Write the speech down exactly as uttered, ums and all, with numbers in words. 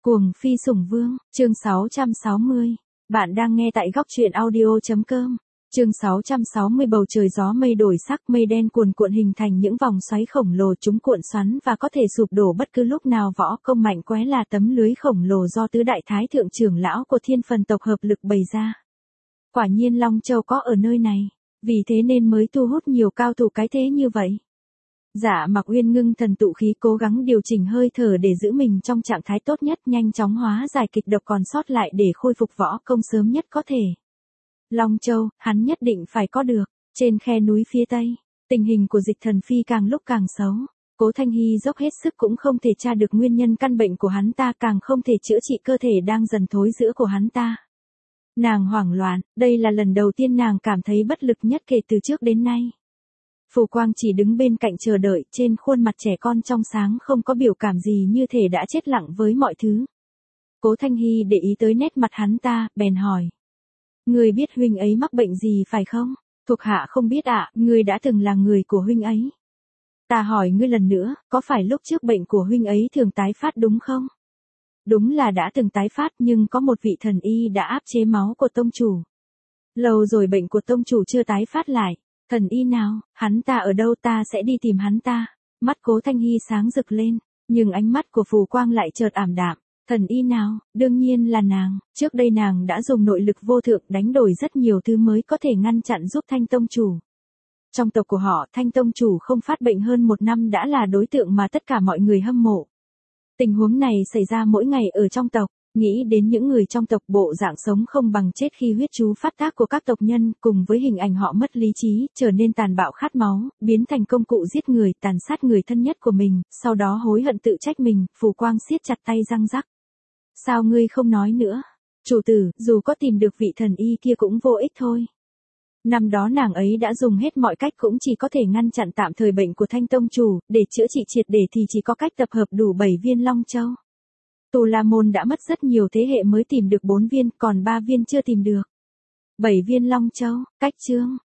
Cuồng phi sủng vương, chương sáu trăm sáu mươi. Bạn đang nghe tại góc truyện audio.com. Chương sáu trăm sáu mươi. Bầu trời gió mây đổi sắc, mây đen cuồn cuộn hình thành những vòng xoáy khổng lồ, chúng cuộn xoắn và có thể sụp đổ bất cứ lúc nào. Võ công mạnh quẽ là tấm lưới khổng lồ do tứ đại thái thượng trưởng lão của Thiên Phần tộc hợp lực bày ra. Quả nhiên Long Châu có ở nơi này, vì thế nên mới thu hút nhiều cao thủ cái thế như vậy. Dạ Mặc Uyên ngưng thần tụ khí, cố gắng điều chỉnh hơi thở để giữ mình trong trạng thái tốt nhất, nhanh chóng hóa giải kịch độc còn sót lại để khôi phục võ công sớm nhất có thể. Long Châu, hắn nhất định phải có được. Trên khe núi phía tây, tình hình của Dịch Thần Phi càng lúc càng xấu. Cố Thanh Hy dốc hết sức cũng không thể tra được nguyên nhân căn bệnh của hắn ta, càng không thể chữa trị cơ thể đang dần thối rữa của hắn ta. Nàng hoảng loạn, đây là lần đầu tiên nàng cảm thấy bất lực nhất kể từ trước đến nay. Phù Quang chỉ đứng bên cạnh chờ đợi, trên khuôn mặt trẻ con trong sáng không có biểu cảm gì, như thể đã chết lặng với mọi thứ. Cố Thanh Hy để ý tới nét mặt hắn ta, bèn hỏi. Người biết huynh ấy mắc bệnh gì phải không? Thuộc hạ không biết ạ, à, ngươi đã từng là người của huynh ấy. Ta hỏi ngươi lần nữa, có phải lúc trước bệnh của huynh ấy thường tái phát đúng không? Đúng là đã từng tái phát, nhưng có một vị thần y đã áp chế máu của tông chủ. Lâu rồi bệnh của tông chủ chưa tái phát lại. Thần y nào, hắn ta ở đâu, ta sẽ đi tìm hắn ta. Mắt Cố Thanh Hy sáng rực lên, nhưng ánh mắt của Phù Quang lại chợt ảm đạm. Thần y nào, đương nhiên là nàng, trước đây nàng đã dùng nội lực vô thượng đánh đổi rất nhiều thứ mới có thể ngăn chặn giúp Thanh tông chủ. Trong tộc của họ, Thanh tông chủ không phát bệnh hơn một năm đã là đối tượng mà tất cả mọi người hâm mộ. Tình huống này xảy ra mỗi ngày ở trong tộc. Nghĩ đến những người trong tộc, bộ dạng sống không bằng chết khi huyết chú phát tác của các tộc nhân, cùng với hình ảnh họ mất lý trí, trở nên tàn bạo khát máu, biến thành công cụ giết người, tàn sát người thân nhất của mình, sau đó hối hận tự trách mình. Phù Quang siết chặt tay răng rắc. Sao ngươi không nói nữa? Chủ tử, dù có tìm được vị thần y kia cũng vô ích thôi. Năm đó nàng ấy đã dùng hết mọi cách cũng chỉ có thể ngăn chặn tạm thời bệnh của Thanh tông chủ, để chữa trị triệt để thì chỉ có cách tập hợp đủ bảy viên Long Châu. Tù La Môn đã mất rất nhiều thế hệ mới tìm được bốn viên, còn ba viên chưa tìm được. Bảy viên Long Châu, cách chương,